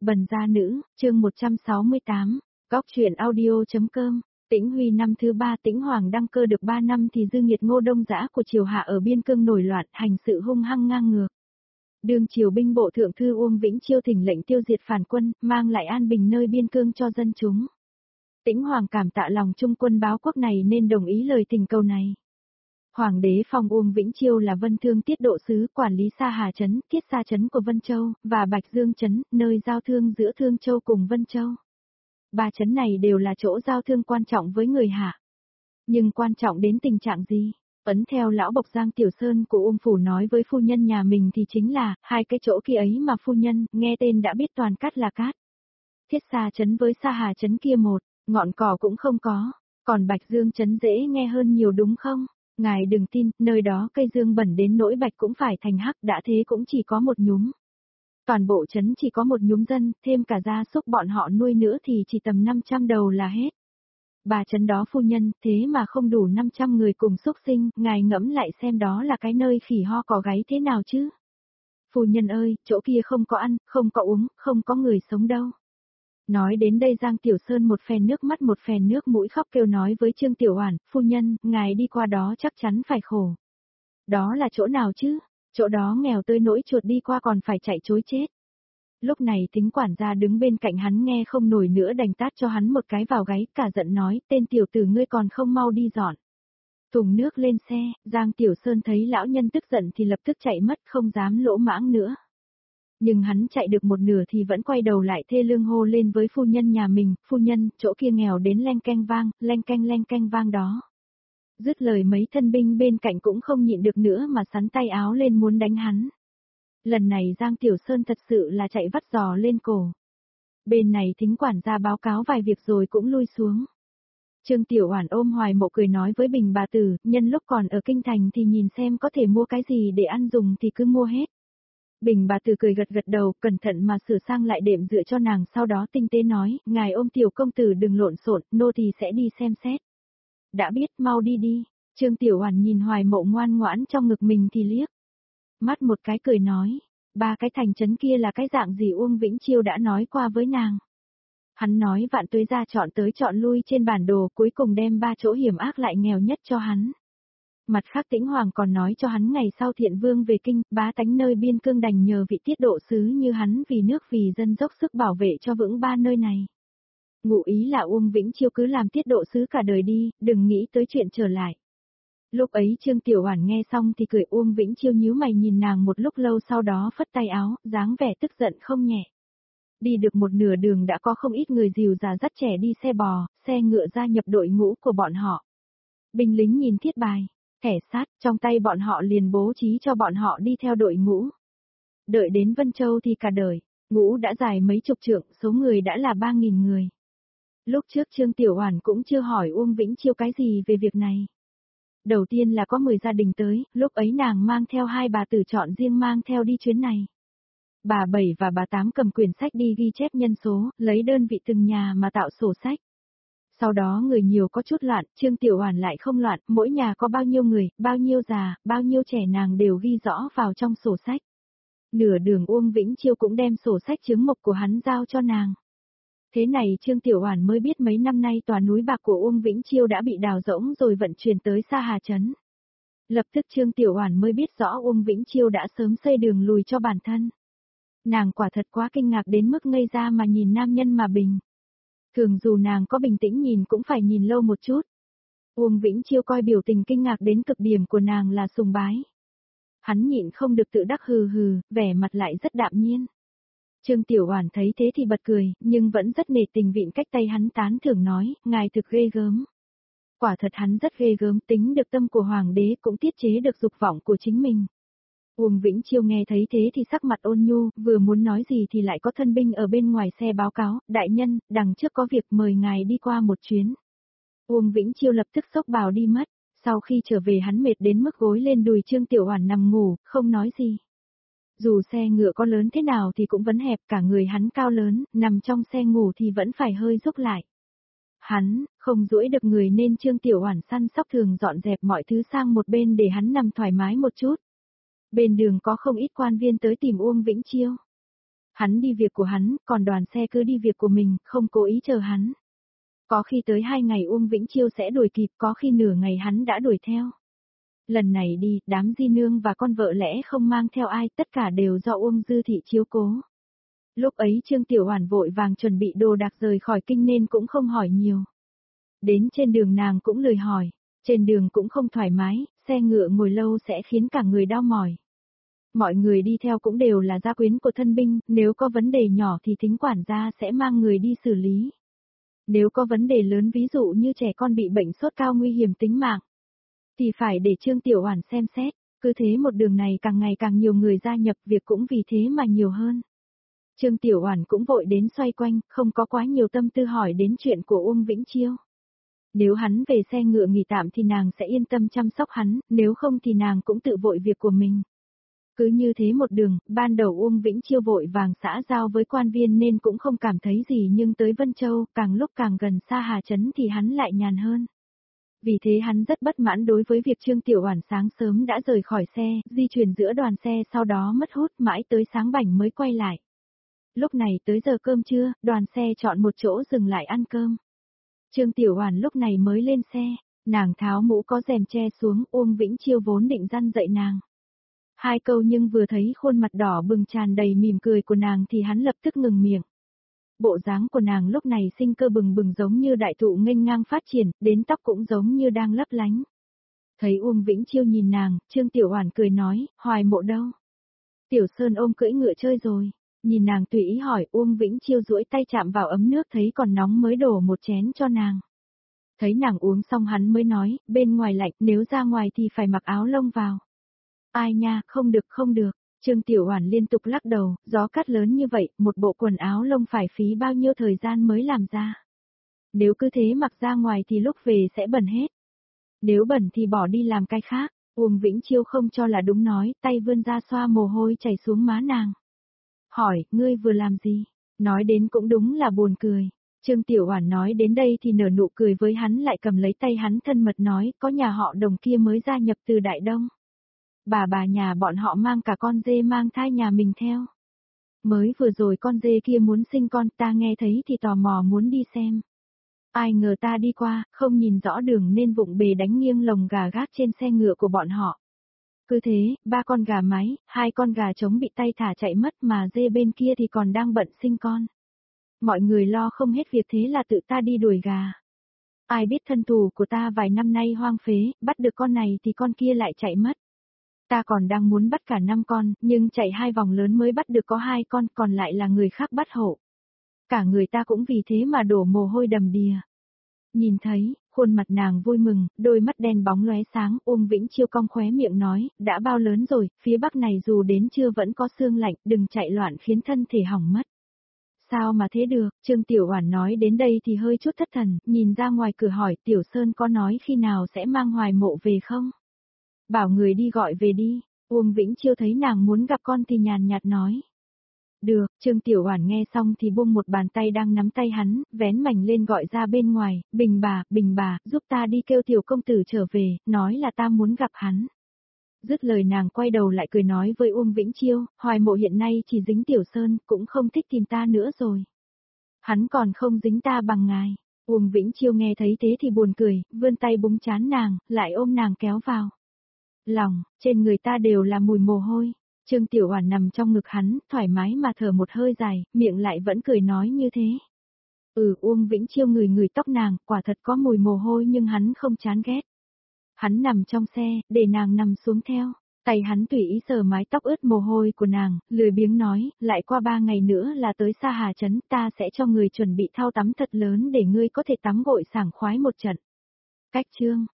Bần gia nữ, chương 168, Góc truyện audio.com. Tĩnh Huy năm thứ 3 Tĩnh Hoàng đăng cơ được 3 năm thì dư nghiệt Ngô Đông Dã của triều hạ ở biên cương nổi loạn, hành sự hung hăng ngang ngược. Đương triều binh bộ thượng thư Uông Vĩnh Chiêu thỉnh lệnh tiêu diệt phản quân, mang lại an bình nơi biên cương cho dân chúng. Tĩnh Hoàng cảm tạ lòng trung quân báo quốc này nên đồng ý lời thỉnh cầu này. Hoàng đế phong Uông Vĩnh Chiêu là Vân Thương tiết độ sứ quản lý Sa Hà trấn, Thiết Sa trấn của Vân Châu, và Bạch Dương trấn, nơi giao thương giữa Thương Châu cùng Vân Châu. Ba trấn này đều là chỗ giao thương quan trọng với người Hạ. Nhưng quan trọng đến tình trạng gì? Ấn theo lão bộc Giang Tiểu Sơn của Uông Phủ nói với phu nhân nhà mình thì chính là, hai cái chỗ kia ấy mà phu nhân, nghe tên đã biết toàn cát là cát. Thiết Sa trấn với Sa Hà trấn kia một, ngọn cỏ cũng không có, còn Bạch Dương trấn dễ nghe hơn nhiều đúng không? Ngài đừng tin, nơi đó cây dương bẩn đến nỗi bạch cũng phải thành hắc, đã thế cũng chỉ có một nhúm. Toàn bộ trấn chỉ có một nhúm dân, thêm cả gia súc bọn họ nuôi nữa thì chỉ tầm 500 đầu là hết. Bà trấn đó phu nhân, thế mà không đủ 500 người cùng súc sinh, ngài ngẫm lại xem đó là cái nơi khỉ ho cò gáy thế nào chứ. Phu nhân ơi, chỗ kia không có ăn, không có uống, không có người sống đâu. Nói đến đây Giang Tiểu Sơn một phen nước mắt một phen nước mũi khóc kêu nói với Trương Tiểu Oản, phu nhân, ngài đi qua đó chắc chắn phải khổ. Đó là chỗ nào chứ? Chỗ đó nghèo tới nỗi chuột đi qua còn phải chạy trối chết. Lúc này Thính quản gia đứng bên cạnh hắn nghe không nổi nữa đành tát cho hắn một cái vào gáy, cả giận nói, tên tiểu tử ngươi còn không mau đi dọn. Thùng nước lên xe, Giang Tiểu Sơn thấy lão nhân tức giận thì lập tức chạy mất không dám lỗ mãng nữa. Nhưng hắn chạy được một nửa thì vẫn quay đầu lại thê lương hô lên với phu nhân nhà mình, phu nhân, chỗ kia nghèo đến leng keng vang đó. Dứt lời mấy thân binh bên cạnh cũng không nhịn được nữa mà sắn tay áo lên muốn đánh hắn. Lần này Giang Tiểu Sơn thật sự là chạy vắt giò lên cổ. Bên này Thính quản gia báo cáo vài việc rồi cũng lui xuống. Trương Tiểu Oản ôm hoài mộ cười nói với Bình bà tử, nhân lúc còn ở kinh thành thì nhìn xem có thể mua cái gì để ăn dùng thì cứ mua hết. Bình bà tử cười gật gật đầu, cẩn thận mà sửa sang lại đệm dựa cho nàng, sau đó tinh tế nói, ngài ôm tiểu công tử đừng lộn xộn, nô tỳ sẽ đi xem xét. Đã biết, mau đi đi. Trương Tiểu Oản nhìn hoài mộ ngoan ngoãn trong ngực mình thì liếc mắt một cái cười nói, ba cái thành trấn kia là cái dạng gì Uông Vĩnh Chiêu đã nói qua với nàng. Hắn nói Vạn Tuế gia chọn tới chọn lui trên bản đồ, cuối cùng đem ba chỗ hiểm ác lại nghèo nhất cho hắn. Mặt khác Tĩnh Hoàng còn nói cho hắn ngày sau Thiện Vương về kinh, bá tánh nơi biên cương đành nhờ vị tiết độ sứ như hắn vì nước vì dân dốc sức bảo vệ cho vững ba nơi này. Ngụ ý là Uông Vĩnh Chiêu cứ làm tiết độ sứ cả đời đi, đừng nghĩ tới chuyện trở lại. Lúc ấy Trương Tiểu Oản nghe xong thì cười, Uông Vĩnh Chiêu nhíu mày nhìn nàng một lúc lâu, sau đó phất tay áo, dáng vẻ tức giận không nhẹ. Đi được một nửa đường đã có không ít người dìu già dắt trẻ đi xe bò, xe ngựa gia nhập đội ngũ của bọn họ. Binh lính nhìn thiết bài, thẻ sát, trong tay bọn họ liền bố trí cho bọn họ đi theo đội ngũ. Đợi đến Vân Châu thì cả đời, ngũ đã dài mấy chục trượng, số người đã là 3.000 người. Lúc trước Trương Tiểu Oản cũng chưa hỏi Uông Vĩnh Chiêu cái gì về việc này. Đầu tiên là có 10 gia đình tới, lúc ấy nàng mang theo hai bà tử chọn riêng mang theo đi chuyến này. Bà 7 và bà 8 cầm quyển sách đi ghi chép nhân số, lấy đơn vị từng nhà mà tạo sổ sách. Sau đó người nhiều có chút loạn, Trương Tiểu Oản lại không loạn, mỗi nhà có bao nhiêu người, bao nhiêu già, bao nhiêu trẻ nàng đều ghi rõ vào trong sổ sách. Nửa đường Uông Vĩnh Chiêu cũng đem sổ sách chứng mục của hắn giao cho nàng. Thế này Trương Tiểu Oản mới biết mấy năm nay tòa núi bạc của Uông Vĩnh Chiêu đã bị đào rỗng rồi vận chuyển tới Sa Hà trấn. Lập tức Trương Tiểu Oản mới biết rõ Uông Vĩnh Chiêu đã sớm xây đường lùi cho bản thân. Nàng quả thật quá kinh ngạc đến mức ngây ra mà nhìn nam nhân mà bình. Thường dù nàng có bình tĩnh nhìn cũng phải nhìn lâu một chút. Uông Vĩnh Chiêu coi biểu tình kinh ngạc đến cực điểm của nàng là sùng bái. Hắn nhịn không được tự đắc hừ hừ, vẻ mặt lại rất đạm nhiên. Trương Tiểu Oản thấy thế thì bật cười, nhưng vẫn rất nể tình vịn cách tay hắn tán thưởng nói, ngài thực ghê gớm. Quả thật hắn rất ghê gớm, tính được tâm của hoàng đế cũng tiết chế được dục vọng của chính mình. Uông Vĩnh Chiêu nghe thấy thế thì sắc mặt ôn nhu, vừa muốn nói gì thì lại có thân binh ở bên ngoài xe báo cáo, đại nhân, đằng trước có việc mời ngài đi qua một chuyến. Uông Vĩnh Chiêu lập tức xốc bào đi mất, sau khi trở về hắn mệt đến mức gối lên đùi Trương Tiểu Oản nằm ngủ, không nói gì. Dù xe ngựa có lớn thế nào thì cũng vẫn hẹp, cả người hắn cao lớn, nằm trong xe ngủ thì vẫn phải hơi rúc lại. Hắn, không duỗi được người nên Trương Tiểu Oản săn sóc thường dọn dẹp mọi thứ sang một bên để hắn nằm thoải mái một chút. Bên đường có không ít quan viên tới tìm Uông Vĩnh Chiêu. Hắn đi việc của hắn, còn đoàn xe cứ đi việc của mình, không cố ý chờ hắn. Có khi tới 2 ngày Uông Vĩnh Chiêu sẽ đuổi kịp, có khi nửa ngày hắn đã đuổi theo. Lần này đi, đám Di Nương và con vợ lẽ không mang theo ai, tất cả đều do Uông Dư Thị chiếu cố. Lúc ấy Trương Tiểu Oản vội vàng chuẩn bị đồ đạc rời khỏi kinh nên cũng không hỏi nhiều. Đến trên đường nàng cũng lười hỏi, trên đường cũng không thoải mái, xe ngựa ngồi lâu sẽ khiến cả người đau mỏi. Mọi người đi theo cũng đều là gia quyến của thân binh, nếu có vấn đề nhỏ thì thính quản gia sẽ mang người đi xử lý. Nếu có vấn đề lớn ví dụ như trẻ con bị bệnh sốt cao nguy hiểm tính mạng, thì phải để Trương Tiểu Oản xem xét, cứ thế một đường này càng ngày càng nhiều người gia nhập, việc cũng vì thế mà nhiều hơn. Trương Tiểu Oản cũng vội đến xoay quanh, không có quá nhiều tâm tư hỏi đến chuyện của Uông Vĩnh Chiêu. Nếu hắn về xe ngựa nghỉ tạm thì nàng sẽ yên tâm chăm sóc hắn, nếu không thì nàng cũng tự vội việc của mình. Cứ như thế một đường, ban đầu Uông Vĩnh Chiêu vội vàng xã giao với quan viên nên cũng không cảm thấy gì, nhưng tới Vân Châu, càng lúc càng gần Sa Hà Trấn thì hắn lại nhàn hơn. Vì thế hắn rất bất mãn đối với việc Trương Tiểu Oản sáng sớm đã rời khỏi xe, di chuyển giữa đoàn xe sau đó mất hút mãi tới sáng bảnh mới quay lại. Lúc này tới giờ cơm trưa, đoàn xe chọn một chỗ dừng lại ăn cơm. Trương Tiểu Oản lúc này mới lên xe, nàng tháo mũ có rèm che xuống, Uông Vĩnh Chiêu vốn định răn dạy nàng 2 câu nhưng vừa thấy khuôn mặt đỏ bừng tràn đầy mỉm cười của nàng thì hắn lập tức ngừng miệng. Bộ dáng của nàng lúc này sinh cơ bừng bừng giống như đại thụ nghênh ngang phát triển, đến tóc cũng giống như đang lấp lánh. Thấy Uông Vĩnh Chiêu nhìn nàng, Trương Tiểu Oản cười nói, Hoài Mộ đâu? Tiểu Sơn ôm cưỡi ngựa chơi rồi. Nhìn nàng tùy ý hỏi, Uông Vĩnh Chiêu duỗi tay chạm vào ấm nước thấy còn nóng mới đổ một chén cho nàng. Thấy nàng uống xong hắn mới nói, bên ngoài lạnh, nếu ra ngoài thì phải mặc áo lông vào. Ai nha, không được không được. Trương Tiểu Oản liên tục lắc đầu, gió cát lớn như vậy, một bộ quần áo lông phải phí bao nhiêu thời gian mới làm ra. Nếu cứ thế mặc ra ngoài thì lúc về sẽ bẩn hết. Nếu bẩn thì bỏ đi làm cái khác. Uông Vĩnh Chiêu không cho là đúng nói, tay vươn ra xoa mồ hôi chảy xuống má nàng. Hỏi, ngươi vừa làm gì? Nói đến cũng đúng là buồn cười. Trương Tiểu Oản nói đến đây thì nở nụ cười với hắn, lại cầm lấy tay hắn thân mật nói, có nhà họ Đồng kia mới gia nhập từ Đại Đông. Bà nhà bọn họ mang cả con dê mang thai nhà mình theo. Mới vừa rồi con dê kia muốn sinh con, ta nghe thấy thì tò mò muốn đi xem. Ai ngờ ta đi qua, không nhìn rõ đường nên vụng bề đánh nghiêng lồng gà gác trên xe ngựa của bọn họ. Cứ thế, 3 con gà mái, 2 con gà trống bị tay thả chạy mất mà dê bên kia thì còn đang bận sinh con. Mọi người lo không hết việc thế là tự ta đi đuổi gà. Ai biết thân thủ của ta vài năm nay hoang phế, bắt được con này thì con kia lại chạy mất. Ta còn đang muốn bắt cả 5 con, nhưng chạy 2 vòng lớn mới bắt được có 2 con, còn lại là người khác bắt hộ. Cả người ta cũng vì thế mà đổ mồ hôi đầm đìa. Nhìn thấy, khuôn mặt nàng vui mừng, đôi mắt đen bóng lóe sáng, Uông Vĩnh Chiêu cong khóe miệng nói, đã bao lớn rồi, phía bắc này dù đến trưa vẫn có sương lạnh, đừng chạy loạn khiến thân thể hỏng mất. Sao mà thế được, Trương Tiểu Oản nói đến đây thì hơi chút thất thần, nhìn ra ngoài cửa hỏi, Tiểu Sơn có nói khi nào sẽ mang Hoài Mộ về không? Bảo người đi gọi về đi. Uông Vĩnh Chiêu thấy nàng muốn gặp con thì nhàn nhạt nói. Được, Trương Tiểu Oản nghe xong thì buông một bàn tay đang nắm tay hắn, vén mảnh lên gọi ra bên ngoài, Bình bà, giúp ta đi kêu tiểu công tử trở về, nói là ta muốn gặp hắn. Dứt lời nàng quay đầu lại cười nói với Uông Vĩnh Chiêu, Hoài Mộ hiện nay chỉ dính Tiểu Sơn, cũng không thích tìm ta nữa rồi. Hắn còn không dính ta bằng ngài. Uông Vĩnh Chiêu nghe thấy thế thì buồn cười, vươn tay búng trán nàng, lại ôm nàng kéo vào. Lòng, trên người ta đều là mùi mồ hôi. Trương Tiểu Oản nằm trong ngực hắn, thoải mái mà thở một hơi dài, miệng lại vẫn cười nói như thế. Uông Vĩnh Chiêu ngửi tóc nàng, quả thật có mùi mồ hôi nhưng hắn không chán ghét. Hắn nằm trong xe, để nàng nằm xuống theo. Tay hắn tùy ý sờ mái tóc ướt mồ hôi của nàng, lười biếng nói, lại qua 3 ngày nữa là tới Sa Hà Trấn, ta sẽ cho người chuẩn bị thau tắm thật lớn để ngươi có thể tắm gội sảng khoái một trận. Cách chương